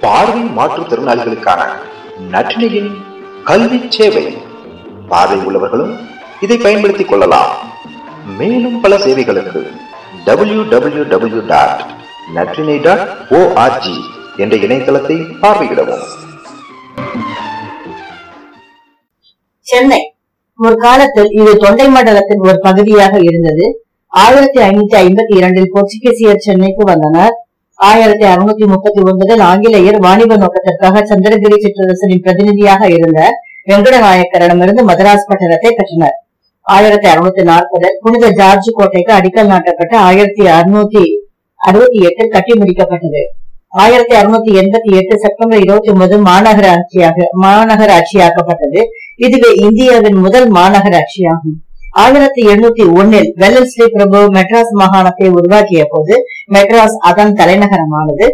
பார்வை மாற்றுத்திறனாளிகளுக்கான நற்றினையின் கல்வி சேவை. பார்வை உள்ளவர்களும் இதை பயன்படுத்திக் கொள்ளலாம். மேலும் பல சேவைகளுக்கு www.natrine.org என்ற இணையதளத்தை பார்வையிடவும். சென்னை ஒரு காலத்தில் இது தொண்டை மண்டலத்தின் ஒரு பகுதியாக இருந்தது. 1552 போர்ச்சுகீசியர் சென்னைக்கு வந்தனர். 1639 ஆங்கிலேயர் வாணிப நோக்கத்திற்காக சந்திரகிரி சிற்றரசனின் பிரதிநிதியாக இருந்த வெங்கடநாயக்கரிடமிருந்து மதராஸ் பட்டணத்தை பெற்றனர். 1640 புனித ஜார்ஜ் கோட்டைக்கு அடிக்கல் நாட்டப்பட்டு 1668 கட்டி முடிக்கப்பட்டது. 1688 செப்டம்பர் 29 மாநகராட்சியாக்கப்பட்டது. இதுவே இந்தியாவின் முதல் மாநகராட்சியாகும். 1701 வெல்லஸ்லி பிரபு மெட்ராஸ் மாகாணத்தை உருவாக்கிய போது மெட்ராஸ் அதன் தலைநகரமானது.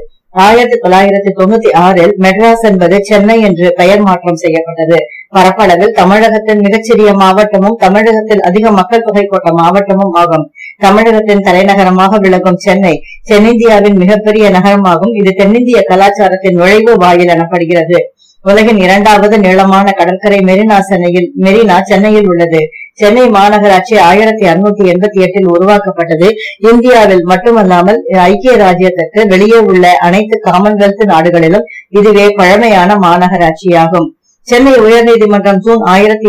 1996 மெட்ராஸ் என்பது சென்னை என்று பெயர் மாற்றம் செய்யப்பட்டது. பரப்பளவில் தமிழகத்தின் மிகச்சிறிய மாவட்டமும் தமிழகத்தில் அதிக மக்கள் தொகை கொண்ட மாவட்டமும் ஆகும். தமிழகத்தின் தலைநகரமாக விளங்கும் சென்னை தென்னிந்தியாவின் மிகப்பெரிய நகரமாகும். இது தென்னிந்திய கலாச்சாரத்தின் நுழைவு வாயில் எனப்படுகிறது. உலகின் 2வது நீளமான கடற்கரை மெரினா சென்னையில் உள்ளது. சென்னை மாநகராட்சி 1688 உருவாக்கப்பட்டது. இந்தியாவில் மட்டுமல்லாமல் ஐக்கிய ராஜ்யத்திற்கு வெளியே உள்ள அனைத்து காமன்வெல்த் நாடுகளிலும் இதுவே பழமையான மாநகராட்சியாகும். சென்னை உயர்நீதிமன்றம் ஜூன்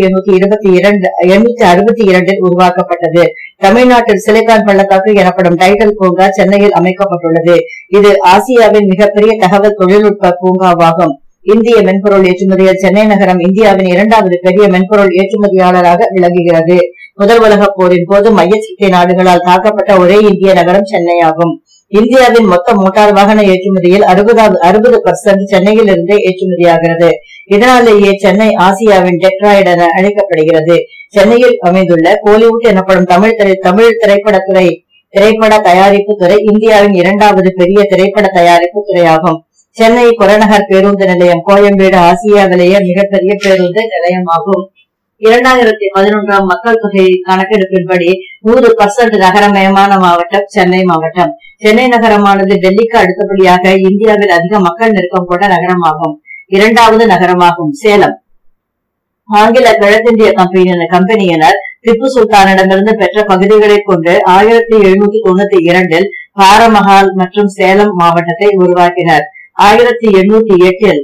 1862 உருவாக்கப்பட்டது. தமிழ்நாட்டில் சிலிகான் பள்ளத்தாக்கு எனப்படும் டைடல் பூங்கா சென்னையில் அமைக்கப்பட்டுள்ளது. இது ஆசியாவின் மிகப்பெரிய தகவல் தொழில்நுட்ப பூங்காவாகும். இந்திய மென்பொருள் ஏற்றுமதியில் சென்னை நகரம் இந்தியாவின் 2வது பெரிய மென்பொருள் ஏற்றுமதியாளராக விளங்குகிறது. முதல் உலகப் போரின் போது மையசக்தி நாடுகளால் தாக்கப்பட்ட ஒரே இந்திய நகரம் சென்னை ஆகும். இந்தியாவின் மொத்த மோட்டார் வாகன ஏற்றுமதியில் 60% சென்னையில் இருந்தே ஏற்றுமதியாகிறது. இதனாலேயே சென்னை ஆசியாவின் டெட்ராய்டு என அழைக்கப்படுகிறது. சென்னையில் அமைந்துள்ள கோலிவுட் எனப்படும் தமிழ் திரைப்பட தயாரிப்பு துறை இந்தியாவின் 2வது பெரிய திரைப்பட தயாரிப்பு துறையாகும். சென்னை புறநகர் பேருந்து நிலையம் கோயம்பேடு ஆசியாவிலேயே மிகப்பெரிய பேருந்து நிலையமாகும். 2011 மக்கள் தொகை கணக்கெடுப்பின்படி 100% நகரமயமான மாவட்டம் சென்னை மாவட்டம். சென்னை நகரமானது டெல்லிக்கு அடுத்தபடியாக இந்தியாவில் அதிக மக்கள் நெருக்கம் கொண்ட நகரமாகும். 2வது நகரமாகும். சேலம் ஆங்கில கிழக்கிந்திய கம்பெனியினர் திப்பு சுல்தானிடமிருந்து பெற்ற பகுதிகளை கொண்டு 1792 பாரமஹால் மற்றும் சேலம் மாவட்டத்தை உருவாக்கினர். 1808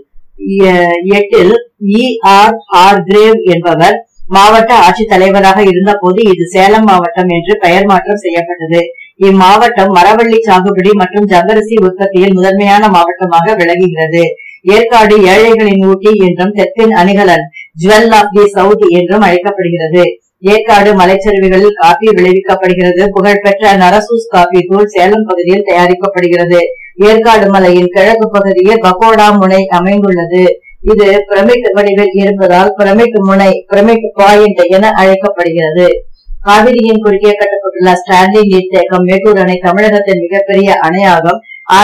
E.R.R. என்பவர் மாவட்ட ஆட்சித் தலைவராக இருந்த போது இது சேலம் மாவட்டம் என்று பெயர் மாற்றம் செய்யப்பட்டது. இம்மாவட்டம் மரவள்ளி சாகுபடி மற்றும் ஜவ்வரிசி உற்பத்தியில் முதன்மையான மாவட்டமாக விளங்குகிறது. ஏற்காடு ஏழைகளின் ஊட்டி என்றும் தெற்கின் அணிகலன் ஜுவல் ஆப் தி சவுத் என்றும் அழைக்கப்படுகிறது. ஏற்காடு மலைச்சரிவுகளில் காபி விளைவிக்கப்படுகிறது. புகழ்பெற்ற நரசூஸ் காபி தூள் சேலம் பகுதியில் தயாரிக்கப்படுகிறது. ஏற்காடு மலையின் கிழக்கு பகுதியில் பகோடா முனை அமைந்துள்ளது. இது பிரமிட் வடிவில் இருப்பதால் பிரமிட் பாயிண்ட் என அழைக்கப்படுகிறது. காவிரியின் குறுக்கே கட்டப்பட்டுள்ள ஸ்டான்லி நீர்த்தேக்கம் மேட்டூர் அணை தமிழகத்தின் மிகப்பெரிய அணையாகும்.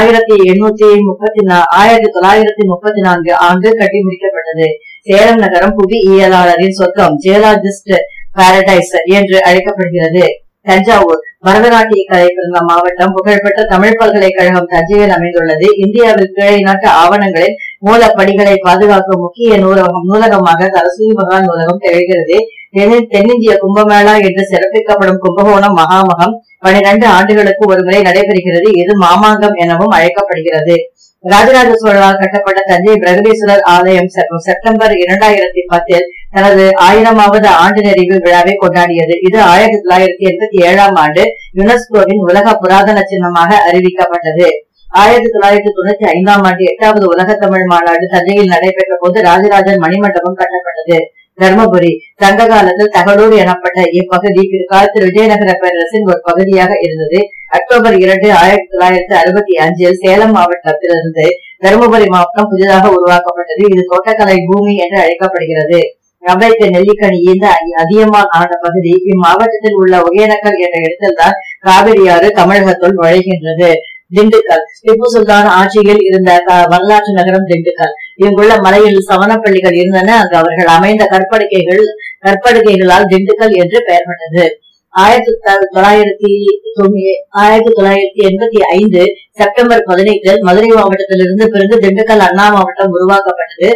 1934 ஆண்டு கட்டி முடிக்கப்பட்டது. சேலம் நகரம் புவியியலாளரின் சொர்க்கம் ஜியாலஜிஸ்ட் பாரடைஸ் என்று அழைக்கப்படுகிறது. தஞ்சாவூர் பரதநாட்டிய கலை பிறந்த மாவட்டம். புகழ்பெற்ற தமிழ் பல்கலைக்கழகம் தஞ்சையில் அமைந்துள்ளது. இந்தியாவில் கீழை நாட்டு ஆவணங்களின் மூலப்படிகளை பாதுகாக்கும் முக்கிய நூலகமாக சரஸ்வதி மகால் நூலகம் திகழ்கிறது. தென்னிந்திய கும்பமேளா என்று சிறப்பிக்கப்படும் கும்பகோணம் மகாமகம் 12 ஆண்டுகளுக்கு ஒருமுறை நடைபெறுகிறது. இது மாமாங்கம் எனவும் அழைக்கப்படுகிறது. ராஜராஜ சோழனால் கட்டப்பட்ட தஞ்சை பிரகதீஸ்வரர் ஆலயம் செப்டம்பர் 2010 தனது 1000வது ஆண்டு நிறைவு விழாவை கொண்டாடியது. இது 1987 ஆண்டு யுனெஸ்கோவின் உலக புராதன சின்னமாக அறிவிக்கப்பட்டது. 1995 ஆண்டு 8வது உலக தமிழ் மாநாடு தஞ்சையில் நடைபெற்ற போது ராஜராஜன் மணிமண்டபம் கட்டப்பட்டது. தர்மபுரி சங்க காலத்தில் தகடூர் எனப்பட்ட இப்பகுதி பிற்காலத்தில் விஜயநகர பேரரசின் ஒரு பகுதியாக இருந்தது. அக்டோபர் 2, 1965 சேலம் மாவட்டத்திலிருந்து தருமபுரி மாவட்டம் புதிதாக உருவாக்கப்பட்டது. இது தோட்டக்கலை பூமி என்று அழைக்கப்படுகிறது. ரவைக்கு நெல்லிக்கனி இந்த அதியமான் ஆண்ட பகுதி. இம்மாவட்டத்தில் உள்ள ஒகேனக்கல் என்ற இடத்தில்தான் காவிரி ஆறு தமிழகத்துள் நுழைகின்றது. திண்டுக்கல் திப்பு சுல்தான் ஆட்சியில் இருந்த வரலாற்று நகரம் திண்டுக்கல். இங்குள்ள மலையில் சவனப்பள்ளிகள் இருந்தன. அங்கு அவர்கள் அமைந்த கற்படுக்கைகளால் திண்டுக்கல் என்று பெயர் பெற்றது. 1985 செப்டம்பர் 18 மதுரை மாவட்டத்திலிருந்து பிறகு திண்டுக்கல் அண்ணா மாவட்டம் உருவாக்கப்பட்டது.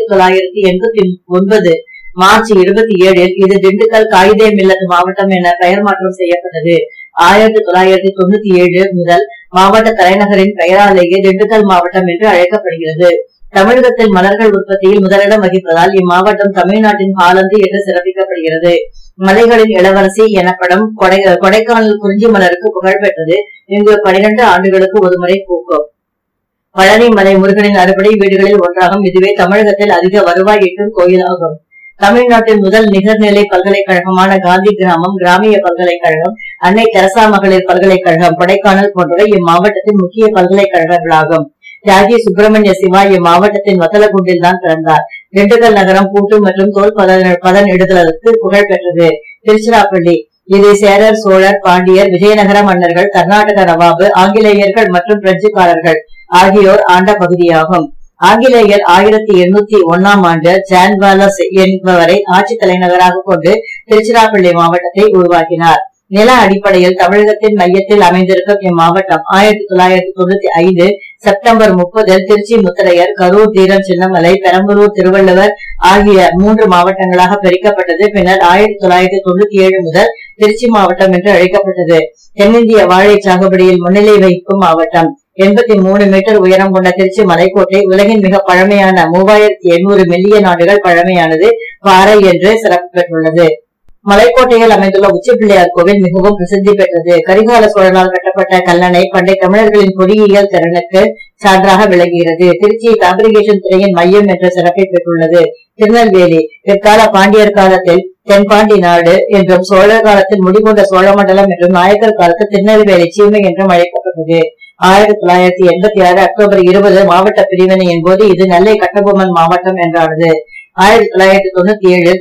1989 மார்ச் 27 இது திண்டுக்கல் காயிதே மில்லத் மாவட்டம் என பெயர் மாற்றம் செய்யப்பட்டது. 1997 முதல் மாவட்ட தலைநகரின் பெயராலேயே திண்டுக்கல் மாவட்டம் என்று அழைக்கப்படுகிறது. தமிழகத்தில் மலர்கள் உற்பத்தியில் முதலிடம் வகிப்பதால் இம்மாவட்டம் தமிழ்நாட்டின் ஹாலந்து என்று சிறப்பிக்கப்படுகிறது. மலைகளின் இளவரசி எனப்படும் கொடைக்கானல் குறிஞ்சி மலருக்கு புகழ் பெற்றது. இங்கு 12 ஆண்டுகளுக்கு ஒருமுறை பூக்கும். பழனி மலை முருகனின் அறுபடை வீடுகளில் ஒன்றாகும். இதுவே தமிழகத்தில் அதிக வருவாய் ஈட்டும் கோயிலாகும். தமிழ்நாட்டின் முதல் நிகர்நிலை பல்கலைக்கழகமான காந்தி கிராமம், கிராமிய பல்கலைக்கழகம், அன்னை தெரசா மகளிர் பல்கலைக்கழகம், கொடைக்கானல் போன்றவை இம்மாவட்டத்தின் முக்கிய பல்கலைக்கழகங்களாகும். தியாகி சுப்பிரமணிய சிவா இம்மாவட்டத்தின் வத்தலகுண்டில் தான் பிறந்தார். திண்டுக்கல் நகரம் பூட்டு மற்றும் தோல் பதனிடுதலுக்கு புகழ் பெற்றது. திருச்சிராப்பள்ளி இது சேரர், சோழர், பாண்டியர், விஜயநகர மன்னர்கள், கர்நாடக நவாபு, ஆங்கிலேயர்கள் மற்றும் பிரெஞ்சுக்காரர்கள் ஆகியோர் ஆண்ட பகுதியாகும். ஆங்கிலேயர் 1801 ஆண்டு ஜான் வாலஸ் என்பவரை ஆட்சி தலைநகராக கொண்டு திருச்சிராப்பள்ளி மாவட்டத்தை உருவாக்கினார். நில அடிப்படையில் தமிழகத்தின் மையத்தில் அமைந்திருக்கும் இம்மாவட்டம் 1995 செப்டம்பர் 30 திருச்சி முத்தரையர், கரூர் தீரன் சின்னமலை, பெரம்பலூர் திருவள்ளுவர் ஆகிய 3 மாவட்டங்களாக பிரிக்கப்பட்டது. பின்னர் 1997 முதல் திருச்சி மாவட்டம் என்று அழைக்கப்பட்டது. தென்னிந்திய வாழை சாகுபடியில் முன்னிலை வகிக்கும் மாவட்டம். 83 மீட்டர் உயரம் கொண்ட திருச்சி மலைக்கோட்டை உலகின் மிக பழமையான 3800 மில்லியன் ஆண்டுகள் பழமையானது பாறை என்று சிறப்பு பெற்றுள்ளது. மலைக்கோட்டையில் அமைந்துள்ள உச்சி பிள்ளையார் கோவில் மிகவும் பிரசித்தி பெற்றது. கரிகால சோழனால் கட்டப்பட்ட கல்லணை பண்டை தமிழர்களின் பொறியியல் திறனுக்கு சான்றாக விளங்குகிறது. திருச்சி ஃபேப்ரிகேஷன் துறையின் மையம் என்ற சிறப்பை பெற்றுள்ளது. திருநெல்வேலி பிற்கால பாண்டியர் காலத்தில் தென்பாண்டி நாடு என்றும், சோழர் காலத்தில் முடிகொண்ட சோழமண்டலம் என்றும், நாயக்கர் காலத்தில் திருநெல்வேலி சீமை என்றும் அழைக்கப்பட்டது. 1986 அக்டோபர் 20 மாவட்ட பிரிவினையின் போது இது நெல்லை கட்டபொம்மன் மாவட்டம் என்றானது. 1997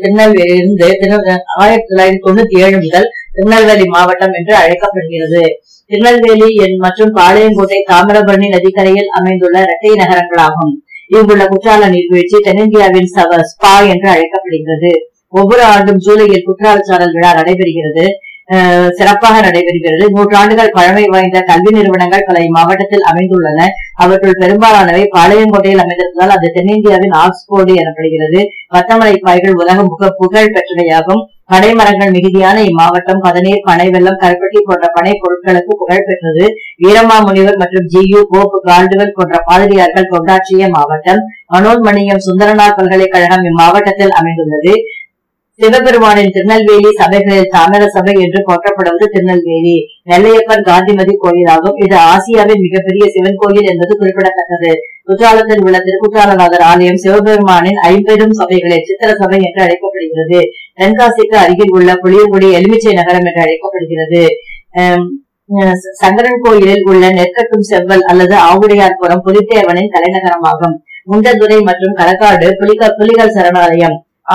முதல் திருநெல்வேலி மாவட்டம் என்று அழைக்கப்படுகிறது. திருநெல்வேலி மற்றும் பாளையங்கோட்டை தாமிரபரணி நதிக்கரையில் அமைந்துள்ள இரட்டை நகரங்களாகும். இங்குள்ள குற்றால நீர்வீழ்ச்சி தென்னிந்தியாவின் ஸ்பா என்று அழைக்கப்படுகிறது. ஒவ்வொரு ஆண்டும் ஜூலையில் குற்றாலச்சாரல் விழா நடைபெறுகிறது. சிறப்பாக நடைபெறுகிறது. 100 ஆண்டுகள் பழமை வாய்ந்த கல்வி நிறுவனங்கள் பல இம்மாவட்டத்தில் அமைந்துள்ளன. அவற்றுள் பெரும்பாலானவை பாளையங்கோட்டையில் அமைந்திருப்பதால் அது தென்னிந்தியாவின் ஆக்ஸ்போர்டு எனப்படுகிறது. வத்தமலை பாய்கள் உலகம் புகழ் பெற்றவையாகும். பனைமரங்கள் மிகுதியான இம்மாவட்டம் பதநீர், பனை வெல்லம், கருப்பட்டி போன்ற பனை பொருட்களுக்கு புகழ் பெற்றது. வீரமாமுனிவர் மற்றும் ஜியு போப் கால்டுவெல் போன்ற பாதிரியார்கள் கொண்டாற்றிய மாவட்டம். மனோன்மணியம் சுந்தரனார் பல்கலைக்கழகம் இம்மாவட்டத்தில் அமைந்துள்ளது. சிவபெருமானின் திருநெல்வேலி சபைகளில் தாமிர சபை என்று போற்றப்படுவது திருநெல்வேலி நெல்லையப்பன் காந்திமதி கோயிலாகும். இது ஆசியாவின் மிகப்பெரிய சிவன் கோயில் என்பது குறிப்பிடத்தக்கது. குற்றாலத்தில் உள்ள திருக்குற்றாலநாதர் ஆலயம் சிவபெருமானின் 50 சபைகளில் சித்திர சபை என்று அழைக்கப்படுகிறது. தென்காசிக்கு அருகில் உள்ள புளியங்குடி எலுமிச்சை நகரம் என்று அழைக்கப்படுகிறது. சங்கரன் கோயிலில் உள்ள நெற்கட்டும் செவ்வல் அல்லது ஆவுடையார்புரம் புலித்தேவனின் தலைநகரமாகும். முண்டதுரை மற்றும் களக்காடு புலிகள் சரணாலயம்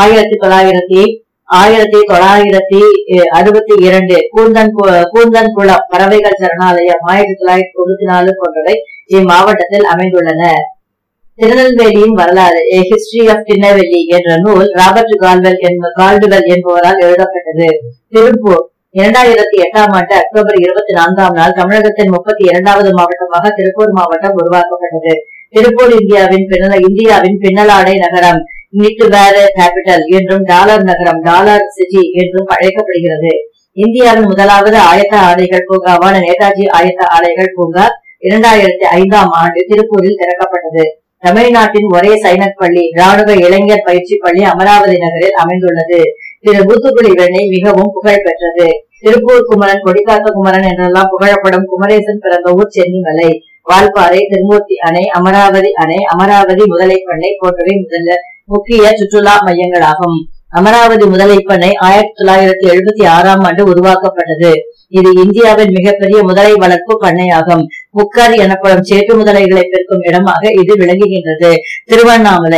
1962 கூந்தன்குளம் பறவைகள் சரணாலயம் 1994 போன்றவை இம்மாவட்டத்தில் அமைந்துள்ளன. திருநெல்வேலியின் வரலாறு ஹிஸ்டரி ஆஃப் திருநெல்வேலி என்ற நூல் ராபர்ட் கால்டுவெல் என்பவரால் எழுதப்பட்டது. திருப்பூர் 2008 ஆண்டு அக்டோபர் 24 தமிழகத்தின் 32வது மாவட்டமாக திருப்பூர் மாவட்டம் உருவாக்கப்பட்டது. திருப்பூர் இந்தியாவின் பின்னலாடை நகரம், நிட் வேர் கேபிட்டல் என்றும், டாலர் நகரம், டாலர் சிட்டி என்றும் அழைக்கப்படுகிறது. இந்தியாவின் முதலாவது ஆயத்த ஆடைகள் பூங்காவான நேதாஜி ஆயத்த ஆடைகள் பூங்கா 2005 ஆண்டு திருப்பூரில் திறக்கப்பட்டது. தமிழ்நாட்டின் ஒரே சைனட் பள்ளி, ராணுவ இளைஞர் பயிற்சி பள்ளி அமராவதி நகரில் அமைந்துள்ளது. திரு ஊத்துக்குளி வெண்ணெய் மிகவும் புகழ் பெற்றது. திருப்பூர் குமரன், கொடிக்காத்த குமரன் என்றெல்லாம் புகழப்படும் குமரேசன் பிறந்த ஊர் சென்னிமலை. வால்பாறை, திருமூர்த்தி அணை, அமராவதி அணை, அமராவதி முதலைப்பண்ணை போன்றவை முக்கிய சுற்றுலா மையங்களாகும். அமராவதி முதலைப்பண்ணை 1976 ஆண்டு உருவாக்கப்பட்டது. இது இந்தியாவின் மிகப்பெரிய முதலை வளர்ப்பு பண்ணையாகும். முக்கர் எனப்படும் சேட்டு முதலைகளை பெருக்கும் இடமாக இது விளங்குகின்றது. திருவண்ணாமலை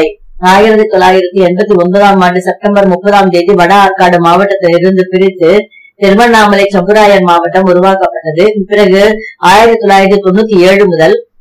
1989 ஆண்டு செப்டம்பர் 30 வட ஆற்காடு மாவட்டத்திலிருந்து பிரித்து திருவண்ணாமலை சம்புராயன் மாவட்டம் உருவாக்கப்பட்டது. பிறகு 1997 முதல்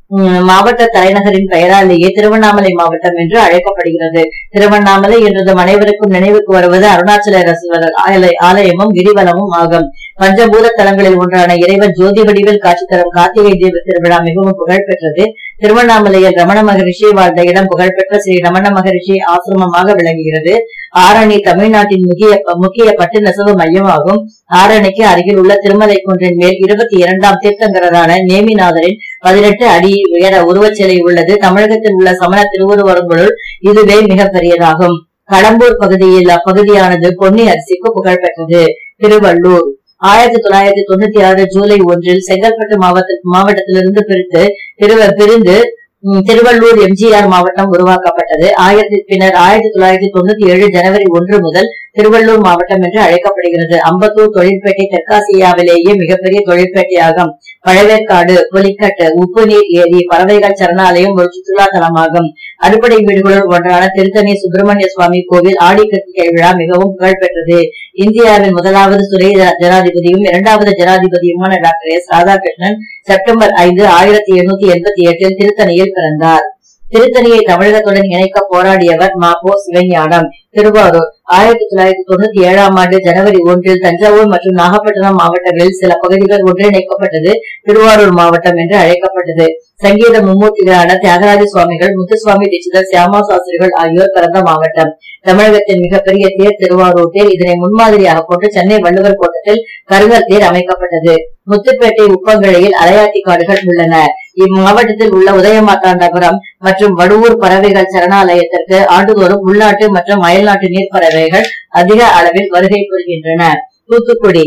மாவட்ட தலைநகரின் பெயராலேயே திருவண்ணாமலை மாவட்டம் என்று அழைக்கப்படுகிறது. திருவண்ணாமலை என்றது அனைவருக்கும் நினைவுக்கு வருவது அருணாச்சலேஸ்வரர் ஆலயமும் கிரிவலமும் ஆகும். பஞ்சபூத தலங்களில் ஒன்றான இறைவன் ஜோதி வடிவில் காட்சி தரும் கார்த்திகை தீப திருவிழா மிகவும் புகழ்பெற்றது. திருவண்ணாமலையில் ரமண மகரிஷி வாழ்ந்த இடம் புகழ்பெற்ற ஸ்ரீ ரமண மகரிஷி ஆசிரமமாக விளங்குகிறது. ஆரணி தமிழ்நாட்டின் முக்கிய பட்டு நெசவு மையமாகும். ஆரணிக்கு அருகில் உள்ள திருமலை குன்றின் மேல் 22ஆம் தீர்த்தங்கரரான நேமிநாதரின் 18 அடி உயர உருவச்சிலை உள்ளது. தமிழகத்தில் உள்ள சமண திருவுருவங்களுள் இதுவே மிக பெரியதாகும். கடம்பூர் பகுதியானது பொன்னி அரிசிக்கு புகழ்பெற்றது. திருவள்ளூர் 1996 ஜூலை 1 செங்கல்பட்டு மாவட்டத்திலிருந்து பிரிந்து திருவள்ளூர் எம்ஜிஆர் மாவட்டம் உருவாக்கப்பட்டது. பின்னர் 1997 ஜனவரி 1 முதல் திருவள்ளூர் மாவட்டம் என்று அழைக்கப்படுகிறது. அம்பத்தூர் தொழிற்பேட்டை தெற்காசியாவிலேயே மிகப்பெரிய தொழிற்பேட்டையாகும். பழவேற்காடு, புலிக்கட்டு, உப்பு நீர் ஏரி, பறவைகள் சரணாலயம் ஒரு சுற்றுலா தலமாகும். அறுபடை வீடுகளுள் ஒன்றான திருத்தணி சுப்பிரமணிய சுவாமி கோவில் ஆடி கிருத்திகை விழா மிகவும் புகழ்பெற்றது. இந்தியாவின் முதலாவது துணை ஜனாதிபதியும் 2வது ஜனாதிபதியுமான டாக்டர் எஸ் ராதாகிருஷ்ணன் செப்டம்பர் 5, 1888 திருத்தணியில் பிறந்தார். திருத்தணியை தமிழகத்துடன் இணைக்க போராடியவர் மா.பொ. சிவஞானம். திருவாரூர் 1997 ஜனவரி 1 தஞ்சாவூர் மற்றும் நாகப்பட்டினம் மாவட்டங்களில் சில பகுதிகள் ஒன்றிணைக்கப்பட்டது. திருவாரூர் மாவட்டம் என்று அழைக்கப்பட்டது. சங்கீத மும்மூர்த்திகளான தியாகராஜ சுவாமிகள், முத்துசுவாமி தீட்சிதர், சியாமா சாஸ்திரிகள் ஆகியோர் பிறந்த மாவட்டம். தமிழகத்தின் மிகப்பெரிய தேர் திருவாரூர் தேர். இதனை முன்மாதிரியாக கொண்டு சென்னை வள்ளுவர் கோட்டத்தில் கருங்கல் தேர் அமைக்கப்பட்டது. முத்துப்பேட்டை உப்பங்கழையில் அலையாத்தி காடுகள் உள்ளன. இம்மாவட்டத்தில் உள்ள உதயமாத்தாண்டபுரம் மற்றும் வடுவூர் பறவைகள் சரணாலயத்திற்கு ஆண்டுதோறும் உள்நாட்டு மற்றும் அயல்நாட்டு நீர் பறவைகள் அதிக அளவில் வருகை புரிகின்றன. தூத்துக்குடி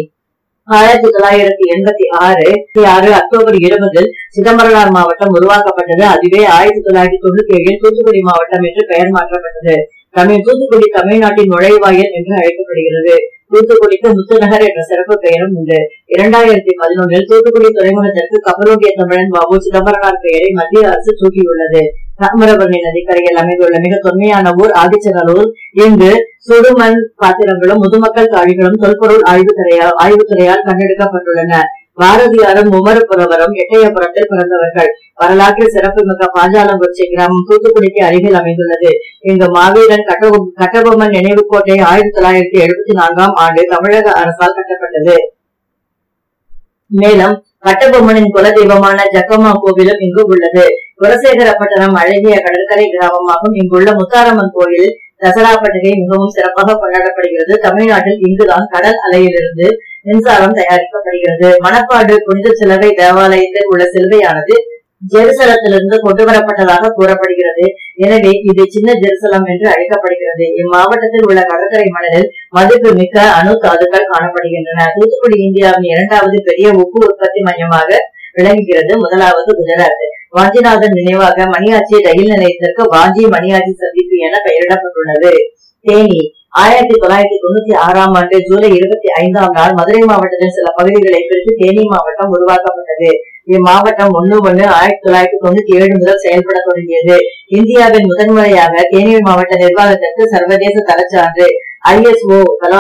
1986 அக்டோபர் 20 சிதம்பரனார் மாவட்டம் உருவாக்கப்பட்டது. அதுவே 1997 தூத்துக்குடி மாவட்டம் என்று பெயர் மாற்றப்பட்டது. தூத்துக்குடி தமிழ்நாட்டின் நுழைவாயில் என்று அழைக்கப்படுகிறது. தூத்துக்குடிக்கு முத்துநகர் என்ற சிறப்பு பெயரும் உண்டு. 2011 தூத்துக்குடி துறைமுகத்திற்கு கப்பலோட்டிய தமிழன் வ.உ. சிதம்பரனார் பெயரை மத்திய அரசு சூட்டியுள்ளது. தாமிரபரணி நதிக்கரையில் அமைந்துள்ள மிக தொன்மையான ஊர் ஆதிச்சநல்லூர். இங்கு சுடுமண் பாத்திரங்களும் முதுமக்கள் தாழிகளும் தொல்பொருள் ஆய்வுத்துறையால் கண்டெடுக்கப்பட்டுள்ளன. பாரதியாரும் உமரப்புரவரும் எட்டயபுரத்தில் பிறந்தவர்கள். வரலாற்று சிறப்புமிக்க பாஞ்சாலங்குறிச்சி கிராமம் தூத்துக்குடிக்கு அருகில் அமைந்துள்ளது. இங்கு மாவீரன் கட்டபொம்மன் நினைவு கோட்டை 1974 தமிழக அரசால் கட்டப்பட்டது. மேலும் கட்டபொம்மனின் குலதெய்வமான ஜக்கம்மா கோவிலும் இங்கு உள்ளது. குலசேகரப்பட்டணம் அழகிய கடற்கரை கிராமமாகும். இங்குள்ள முத்தாரம்மன் கோயில் தசரா பண்டிகை மிகவும் சிறப்பாக கொண்டாடப்படுகிறது. தமிழ்நாட்டில் இங்குதான் கடல் அலையிலிருந்து மின்சாரம் தயாரிக்கப்படுகிறது. மணப்பாடு புனித சிலுவை தேவாலயத்தில் உள்ள சிலுவையானது ஜெருசலத்திலிருந்து கொண்டு வரப்பட்டதாக கூறப்படுகிறது. எனவே இது சின்ன ஜெருசலம் என்று அழைக்கப்படுகிறது. இம்மாவட்டத்தில் உள்ள கடற்கரை மணலில் மதிப்பு மிக்க அணு தாதுக்கள் காணப்படுகின்றன. தூத்துக்குடி இந்தியாவின் 2வது பெரிய உப்பு உற்பத்தி மையமாக விளங்குகிறது. முதலாவது குஜராத். வாஞ்சிநாதன் நினைவாக மணியாச்சி ரயில் நிலையத்திற்கு வாஞ்சி மணியாச்சி சந்திப்பு என பெயரிடப்பட்டுள்ளது. தேனி 1996 ஜூலை 25 மதுரை மாவட்டத்தின் சில பகுதிகளை பிரித்து தேனி மாவட்டம் உருவாக்கப்பட்டது. இம்மாவட்டம் 1/1/1997 முதல் செயல்பட தொடங்கியது. இந்தியாவின் முதன்முறையாக தேனி மாவட்ட நிர்வாகத்திற்கு சர்வதேச தரச்சான்று ISO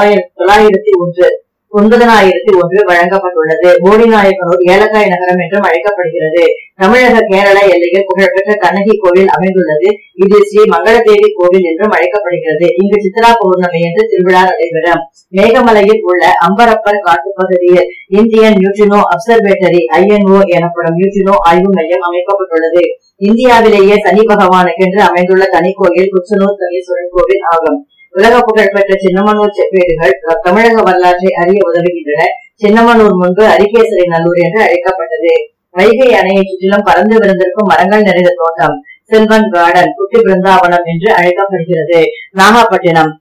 9001 வழங்கப்பட்டுள்ளது. போடிநாயக்கனூர் ஏலக்காய் நகரம் என்றும் அழைக்கப்படுகிறது. தமிழக கேரள எல்லையில் புகழ்பெற்ற கண்ணகி கோவில் அமைந்துள்ளது. இது ஸ்ரீ மங்களதேவி கோவில் என்றும் அழைக்கப்படுகிறது. இங்கு சித்ரா பௌர்ணமி என்று திருவிழா நடைபெறும். மேகமலையில் உள்ள அம்பரப்பர் காட்டுப்பகுதியில் இந்தியன் நியூட்ரினோ அப்சர்வேட்டரி INO எனப்படும் நியூட்ரினோ ஆய்வு மையம் அமைக்கப்பட்டுள்ளது. இந்தியாவிலேயே சனி பகவானுக்கென்று அமைந்துள்ள தனி கோயில் குச்சனூர் சனீஸ்வரன் கோவில் ஆகும். உலக புகழ்பெற்ற சின்னமனூர் செப்பேடுகள் தமிழக வரலாற்றை அறிய உதவுகின்றன. சின்னமனூர் முன்பு அரிகேசரி நல்லூர் என்று அழைக்கப்பட்டது. வைகை அணையை சுற்றிலும் பறந்து விருந்திருக்கும் மரங்கள் நிறைந்த தோட்டம் சில்வன் கார்டன், குட்டி பிருந்தாவனம் என்று அழைக்கப்படுகிறது. நாகப்பட்டினம்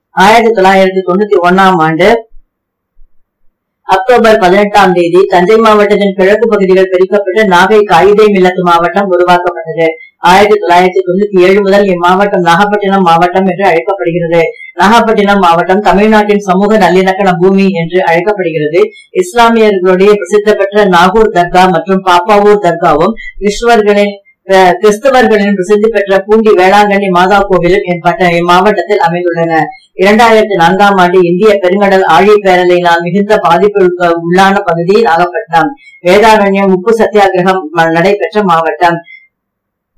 1991 அக்டோபர் 18 தஞ்சை மாவட்டத்தின் கிழக்கு பகுதிகள் பிரிக்கப்பட்டு நாகை காயிதே மில்லத்து மாவட்டம் உருவாக்கப்பட்டது. 1997 முதல் இம்மாவட்டம் நாகப்பட்டினம் மாவட்டம் என்று அழைக்கப்படுகிறது. நாகப்பட்டினம் மாவட்டம் தமிழ்நாட்டின் சமூக நல்லிணக்கண பூமி என்று அழைக்கப்படுகிறது. இஸ்லாமியர்களுடைய பிரசித்தி பெற்ற நாகூர் தர்கா மற்றும் பாப்பாவூர் தர்காவும் கிறிஸ்தவர்களின் பிரசித்தி பெற்ற பூண்டி வேளாங்கண்ணி மாதா கோவிலும் இம்மாவட்டத்தில் அமைந்துள்ளன. 2004 இந்திய பெருங்கடல் ஆழி பேரலையினால் மிகுந்த பாதிப்பு உள்ளான பகுதி நாகப்பட்டினம். வேதாரண்யம் உப்பு சத்தியாகிரகம் நடைபெற்ற மாவட்டம்.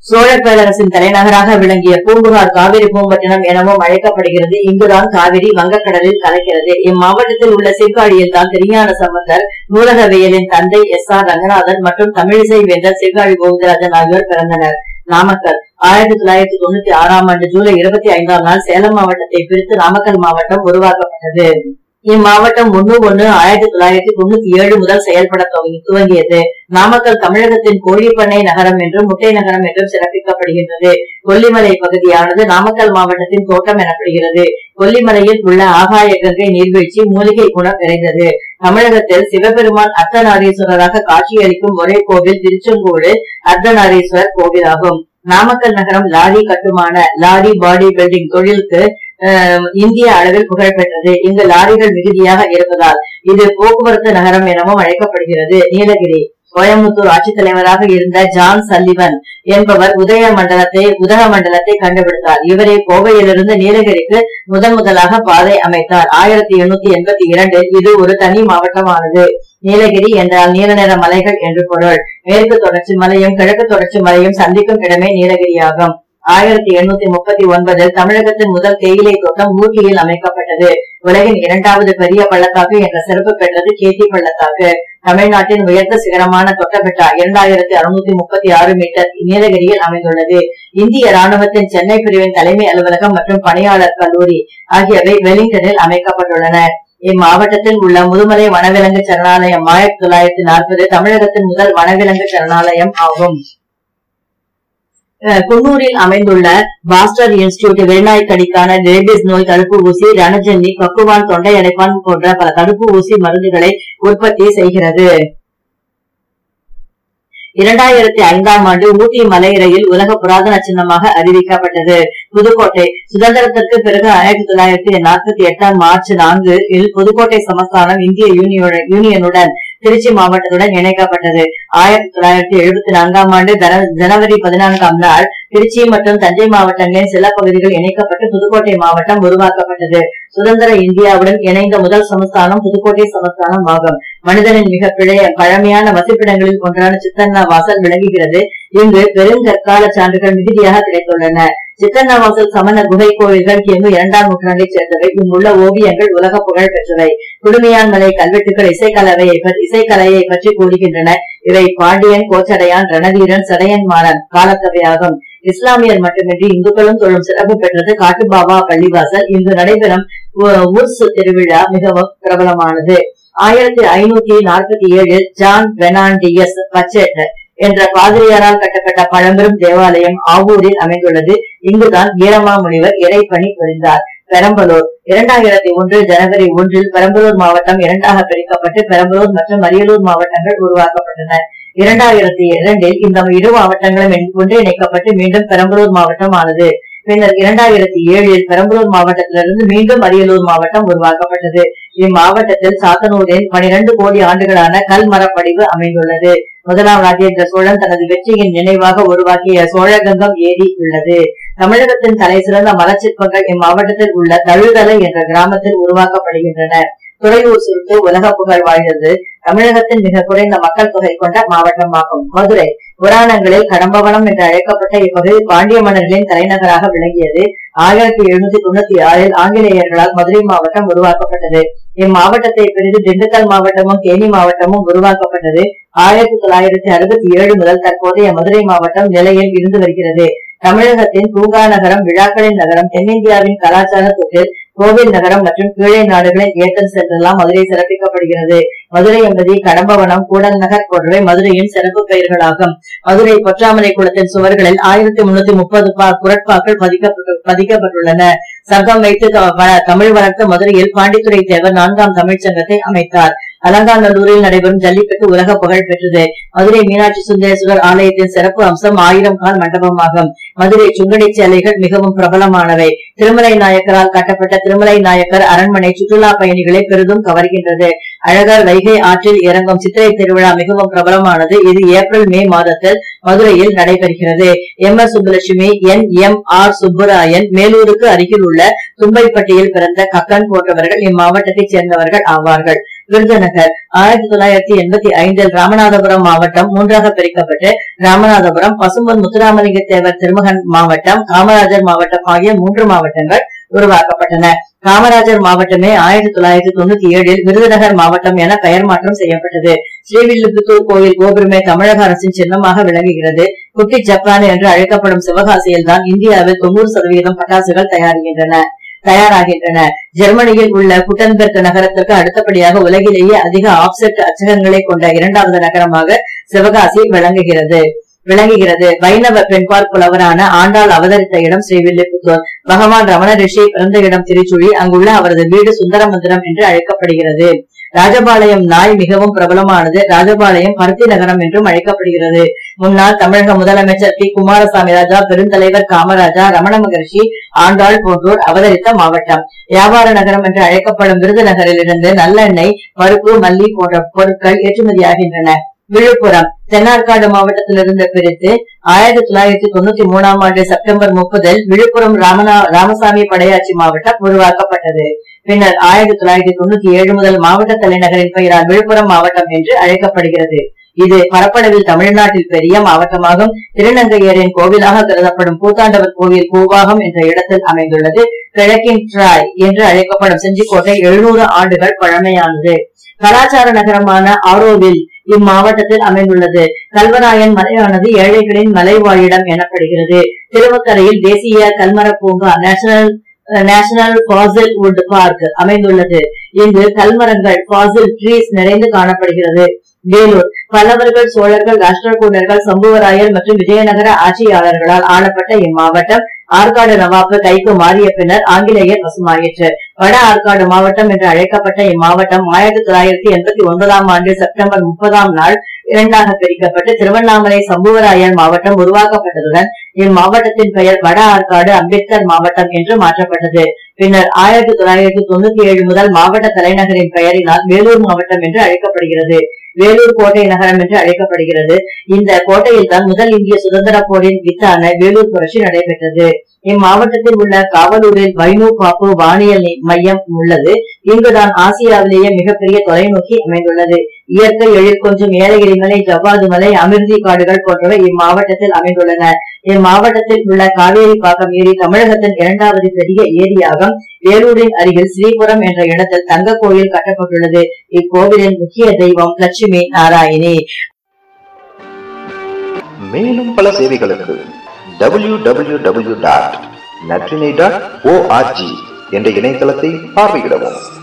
சோழர் பேரரசின் தலைநகராக விளங்கிய பூம்புகார் காவிரி பூம்பட்டினம் எனவும் அழைக்கப்படுகிறது. இங்குதான் காவிரி வங்கக்கடலில் கலக்கிறது. இம்மாவட்டத்தில் உள்ள சீர்காழியில் தான் திருஞான சம்பந்தர், நூலகவியலின் தந்தை S.R. ரங்கநாதன் மற்றும் தமிழிசை வேந்தர் சீர்காழி கோவிந்தராஜன் ஆகியோர் பிறந்தனர். நாமக்கல் 1996ஆம் ஆண்டு ஜூலை 25ஆம் நாள் சேலம் மாவட்டத்தை பிரித்து நாமக்கல் மாவட்டம் உருவாக்கப்பட்டது. இம்மாவட்டம் 1/1/1997 முதல் செயல்பட துவங்கியது. நாமக்கல் தமிழகத்தின் கோழிப்பண்ணை நகரம் என்றும் முட்டை நகரம் என்றும் சிறப்பிக்கப்படுகின்றது. கொல்லிமலை பகுதியானது நாமக்கல் மாவட்டத்தின் தோட்டம் எனப்படுகிறது. கொல்லிமலையில் உள்ள ஆகாய கங்கை நீர்வீழ்ச்சி மூலிகை குணம் நிறைந்தது. தமிழகத்தில் சிவபெருமான் அர்த்தநாரீஸ்வரராக காட்சியளிக்கும் ஒரே கோவில் திருச்செங்கோடு அர்த்தநாரீஸ்வரர் கோவில் ஆகும். நாமக்கல் நகரம் லாரி கட்டுமான பாடி பில்டிங் தொழிலுக்கு இந்திய அளவில் புகழ் பெற்றது. இங்கு லாரிகள் மிகுதியாக இருப்பதால் இது போக்குவரத்து நகரம் எனவும் அழைக்கப்படுகிறது. நீலகிரி கோயம்புத்தூர் ஆட்சித்தலைவராக இருந்த ஜான் சல்லிவன் என்பவர் உதகமண்டலத்தை கண்டுபிடித்தார். இவரே கோவையிலிருந்து நீலகிரிக்கு முதலாக பாதை அமைத்தார். 1882 இது ஒரு தனி மாவட்டமானது. நீலகிரி என்றால் நீல நிற மலைகள் என்று பொருள். மேற்கு தொடர்ச்சி மலையும் கிழக்கு தொடர்ச்சி மலையும் சந்திக்கும் இடமே நீலகிரியாகும். 1839 தமிழகத்தின் முதல் தேயிலை தோட்டம் ஊட்டியில் அமைக்கப்பட்டது. உலகின் 2வது பெரிய பள்ளத்தாக்கு என்ற சிறப்பு பெற்றது கேத்தி பள்ளத்தாக்கு. தமிழ்நாட்டின் உயர்ந்த சிகரமான தொட்டபெட்டா 2636 மீட்டர் நீலகிரியில் அமைந்துள்ளது. இந்திய ராணுவத்தின் சென்னை பிரிவின் தலைமை அலுவலகம் மற்றும் பணியாளர் கல்லூரி ஆகியவை வெலிங்டனில் அமைக்கப்பட்டுள்ளன. இம்மாவட்டத்தில் உள்ள முதுமலை வனவிலங்கு சரணாலயம் 1940 தமிழகத்தின் முதல் வனவிலங்கு சரணாலயம் ஆகும். குன்னூரில் அமைந்துள்ள பாஸ்டர் இன்ஸ்டிடியூட் வெறிநாய்க்கடிக்கான ரேபிஸ் நோய் தடுப்பு ஊசி, ரணஜன்னி, கக்குவான், தொண்டை அடைப்பான் போன்ற பல தடுப்பு ஊசி மருந்துகளை உற்பத்தி செய்கிறது. 2005ஆம் ஆண்டு ஊட்டி மலை ரயில் உலக புராதன சின்னமாக அறிவிக்கப்பட்டது. புதுக்கோட்டை சுதந்திரத்திற்கு பிறகு 1948 மார்ச் 4 புதுக்கோட்டை சமஸ்தானம் இந்திய யூனியனுடன் திருச்சி மாவட்டத்துடன் இணைக்கப்பட்டது. 1974ஆம் ஆண்டு ஜனவரி 14ஆம் நாள் திருச்சி மற்றும் தஞ்சை மாவட்டங்களின் சில பகுதிகள் இணைக்கப்பட்டு புதுக்கோட்டை மாவட்டம் உருவாக்கப்பட்டது. சுதந்திர இந்தியாவுடன் இணைந்த முதல் சமஸ்தானம் புதுக்கோட்டை சமஸ்தானம் ஆகும். மனிதனின் மிக பழமையான வசிப்பிடங்களில் ஒன்றான சித்தன்னவாசல் விளங்குகிறது. இங்கு பெருங்கற்கால சான்றுகள் மிகுதியாக கிடைத்துள்ளன. சித்தன்னவாசல் சமண குகை கோவில்கள் கிமு 2ஆம் நூற்றாண்டைச் சேர்ந்தவை. இங்குள்ள ஓவியங்கள் உலக புகழ் பெற்றவை. குடுமியான்மலை கல்வெட்டுகள் இசைக்கலையை பற்றி கூறுகின்றன. இவை பாண்டியன், கோச்சடையான், ரணவீரன், சடையன்மாறன் காலத்தவையாகும். இஸ்லாமியர் மட்டுமின்றி இந்துக்களும் தொழும் சிறப்பு பெற்றது காட்டுபாபா பள்ளிவாசல். இங்கு நடைபெறும் உர்ஸ் திருவிழா மிகவும் பிரபலமானது. 1547 ஜான் பெர்னாண்டியஸ் பச்செட் என்ற பாதிரியாரால் கட்டப்பட்ட பழம்பெரும் தேவாலயம் ஆவூரில் அமைந்துள்ளது. இங்குதான் வீரமாமுனிவர் இறைப்பணி புரிந்தார். பெரம்பலூர் 2001 ஜனவரி 1 பெரம்பலூர் மாவட்டம் 2ஆக பிரிக்கப்பட்டு பெரம்பலூர் மற்றும் அரியலூர் மாவட்டங்கள் உருவாக்கப்பட்டன. 2002 இந்த இரு மாவட்டங்களும் ஒன்றிணைக்கப்பட்டு மீண்டும் பெரம்பலூர் மாவட்டம் ஆனது. பின்னர் 2007 பெரம்பலூர் மாவட்டத்திலிருந்து மீண்டும் அரியலூர் மாவட்டம் உருவாக்கப்பட்டது. இம்மாவட்டத்தில் சாத்தனூரின் 12 கோடி ஆண்டுகளான கல்மரப்படிவு அமைந்துள்ளது. முதலாம் ராஜேந்திர சோழன் தனது வெற்றியின் நினைவாக உருவாக்கிய சோழகங்கம் ஏரி உள்ளது. தமிழகத்தின் தலை சிறந்த மரச்சிற்பங்கள் இம்மாவட்டத்தில் உள்ள தழுதலை என்ற கிராமத்தில் உருவாக்கப்படுகின்றன. துறையூர் சுருட்டு உலக புகழ் வாய்ந்தது. தமிழகத்தின் மிக குறைந்த மக்கள் தொகை கொண்ட மாவட்டமாகும். மதுரை புராணங்களில் கடம்பவனம் என்று அழைக்கப்பட்ட இப்பகுதி பாண்டிய மன்னர்களின் தலைநகராக விளங்கியது. 1796 ஆங்கிலேயர்களால் மதுரை மாவட்டம் உருவாக்கப்பட்டது. இம்மாவட்டத்தை பிரிந்து திண்டுக்கல் மாவட்டமும் தேனி மாவட்டமும் உருவாக்கப்பட்டது. 1967 முதல் தற்போதைய மதுரை மாவட்டம் நிலையில் இருந்து வருகிறது. தமிழகத்தின் பூங்கா நகரம், விழாக்களின் நகரம், தென்னிந்தியாவின் கலாச்சார தொட்டில், கோவில் நகரம் மற்றும் கீழே நாடுகளின் ஏற்றம் சென்றெல்லாம் மதுரை சிறப்பிக்கப்படுகிறது. மதுரை என்பது கடம்பவனம், கூடல் நகர் போன்றவை மதுரையின் சிறப்பு பெயர்களாகும். மதுரை பொற்றாமரை குளத்தின் சுவர்களில் 1330 குரட்பாக்கள் பதிக்கப்பட்டுள்ளன. சங்கம் வைத்து தமிழ் வளர்த்த மதுரையில் பாண்டித்துரை தேவர் 4ஆம் தமிழ்ச்சங்கத்தை அமைத்தார். அலங்காநல்லூரில் நடைபெறும் ஜல்லிக்கட்டு உலக புகழ் பெற்றது. மதுரை மீனாட்சி சுந்தரேஸ்வரர் ஆலயத்தின் சிறப்பு அம்சம் 1000 கால் மண்டபமாகும். மதுரை சுங்கடி சேலைகள் மிகவும் பிரபலமானவை. திருமலை நாயக்கரால் கட்டப்பட்ட திருமலை நாயக்கர் அரண்மனை சுற்றுலா பயணிகளை பெரிதும் கவர்கின்றது. அழகர் வைகை ஆற்றில் இறங்கும் சித்திரை திருவிழா மிகவும் பிரபலமானது. இது ஏப்ரல் மே மாதத்தில் மதுரையில் நடைபெறுகிறது. எம்.எஸ். சுப்புலட்சுமி, N.M.R. சுப்புராயன், மேலூருக்கு அருகில் உள்ள தும்பைப்பட்டியில் பிறந்த கக்கன் போன்றவர்கள் இம்மாவட்டத்தைச் சேர்ந்தவர்கள் ஆவார்கள். விருதுநகர் 1985 ராமநாதபுரம் மாவட்டம் 3ஆக பிரிக்கப்பட்டு ராமநாதபுரம், பசும்பொன் முத்துராமலிங்க தேவர் திருமகன் மாவட்டம், காமராஜர் மாவட்டம் ஆகிய 3 மாவட்டங்கள் உருவாக்கப்பட்டன. காமராஜர் மாவட்டமே 1997 விருதுநகர் மாவட்டம் என பெயர் மாற்றம் செய்யப்பட்டது. ஸ்ரீவில்லிபுத்தூர் கோயில் கோபுரமே தமிழக அரசின் சின்னமாக விளங்குகிறது. குட்டி ஜப்பான் என்று அழைக்கப்படும் சிவகாசியில் தான் இந்தியாவில் 90% பட்டாசுகள் தயாராகின்றன. ஜெர்மனியில் உள்ள குட்டன்பெர்க் நகரத்திற்கு அடுத்தபடியாக உலகிலேயே அதிக ஆப்செட் அச்சகங்களை கொண்ட 2வது நகரமாக சிவகாசி விளங்குகிறது. வைணவ பெண்பார் புலவரான ஆண்டாள் அவதரித்த இடம் ஸ்ரீவில்லிபுத்தூர். பகவான் ரமண ரிஷி பிறந்த இடம் திருச்சுழி. அங்குள்ள அவரது வீடு சுந்தர மந்திரம் என்று அழைக்கப்படுகிறது. ராஜபாளையம் நாய் மிகவும் பிரபலமானது. ராஜபாளையம் பருத்தி நகரம் என்றும் அழைக்கப்படுகிறது. முன்னாள் தமிழக முதலமைச்சர் பி. குமாரசாமி ராஜா, பெருந்தலைவர் காமராஜா, ரமண மகரிஷி, ஆண்டாள் போன்றோர் அவதரித்த மாவட்டம். வியாபார நகரம் என்று அழைக்கப்படும் விருதுநகரிலிருந்து நல்லெண்ணெய், பருப்பு, மல்லி போன்ற பொருட்கள் ஏற்றுமதியாகின்றன. விழுப்புரம் தென்னார்காடு மாவட்டத்திலிருந்து பிரித்து 1993 ஆண்டு செப்டம்பர் 30 விழுப்புரம் ராமசாமி படையாச்சி மாவட்டம் உருவாக்கப்பட்டது. பின்னர் 1997 முதல் மாவட்ட தலைநகரின் பெயரால் விழுப்புரம் மாவட்டம் என்று அழைக்கப்படுகிறது. இது பரப்பளவில் தமிழ்நாட்டில் பெரிய மாவட்டமாகும். திருநங்கையரின் கோவிலாக கருதப்படும் கூத்தாண்டவர் கோவில் கூவாகம் என்ற இடத்தில் அமைந்துள்ளது. கிழக்கின் ட்ராய் என்று அழைக்கப்படும் செஞ்சிக்கோட்டை 700 ஆண்டுகள் பழமையானது. கலாச்சார நகரமான ஆரோவில் இம்மாவட்டத்தில் அமைந்துள்ளது. கல்வராயன் மலையானது ஏழைகளின் மலைவாழிடம் எனப்படுகிறது. திருவக்கரையில் தேசிய கல்மர பூங்கா நேஷனல் ஃபாசில் வுட் பார்க் அமைந்துள்ளது. இங்கு கல்மரங்கள் ஃபாசில் ட்ரீஸ் நிறைந்து காணப்படுகிறது. வேலூர் பல்லவர்கள், சோழர்கள், ராஷ்டிரகூடர்கள், சம்புவராயர் மற்றும் விஜயநகர ஆட்சியாளர்களால் ஆளப்பட்ட இம்மாவட்டம் ஆற்காடு நவாப்பு கைக்கு மாறிய பின்னர் ஆங்கிலேயர் வசமாயிற்று. வட ஆற்காடு மாவட்டம் என்று அழைக்கப்பட்ட இம்மாவட்டம் 1989 ஆண்டு செப்டம்பர் 30 இரண்டாக பிரிக்கப்பட்டு திருவண்ணாமலை சம்புவராயர் மாவட்டம் உருவாக்கப்பட்டதுடன் இம்மாவட்டத்தின் பெயர் வட ஆற்காடு அம்பேத்கர் மாவட்டம் என்று மாற்றப்பட்டது. பின்னர் 1997 முதல் மாவட்ட தலைநகரின் பெயரினால் வேலூர் மாவட்டம் என்று அழைக்கப்படுகிறது. வேலூர் கோட்டை நகரம் என்று அழைக்கப்படுகிறது. இந்த கோட்டையில் தான் முதல் இந்திய சுதந்திர போரின் வித்தான வேலூர் புரட்சி நடைபெற்றது. இம்மாவட்டத்தில் உள்ள காவலூரில் வைனு பாப்பு வானியல் மையம் உள்ளது. இங்குதான் ஆசியாவிலேயே மிகப்பெரிய தொலைநோக்கி அமைந்துள்ளது. இயற்கை எழில் கொஞ்சம் ஏலகிரி மலை, ஜவ்வாது மலை, அமிர்தி காடுகள் போன்றவை இம்மாவட்டத்தில் அமைந்துள்ளன. இம்மாவட்டத்தில் உள்ள காவேரி பாக்கம் ஏரி தமிழகத்தின் 2வது பெரிய ஏரியாகும். வேலூரின் அருகில் ஸ்ரீபுரம் என்ற இடத்தில் தங்க கோயில் கட்டப்பட்டுள்ளது. இக்கோவிலின் முக்கிய தெய்வம் லட்சுமி நாராயணி. மேலும் பல சேவைகளுக்கு www.natrine.org என்ற இணையதளத்தை பார்வையிடவும்.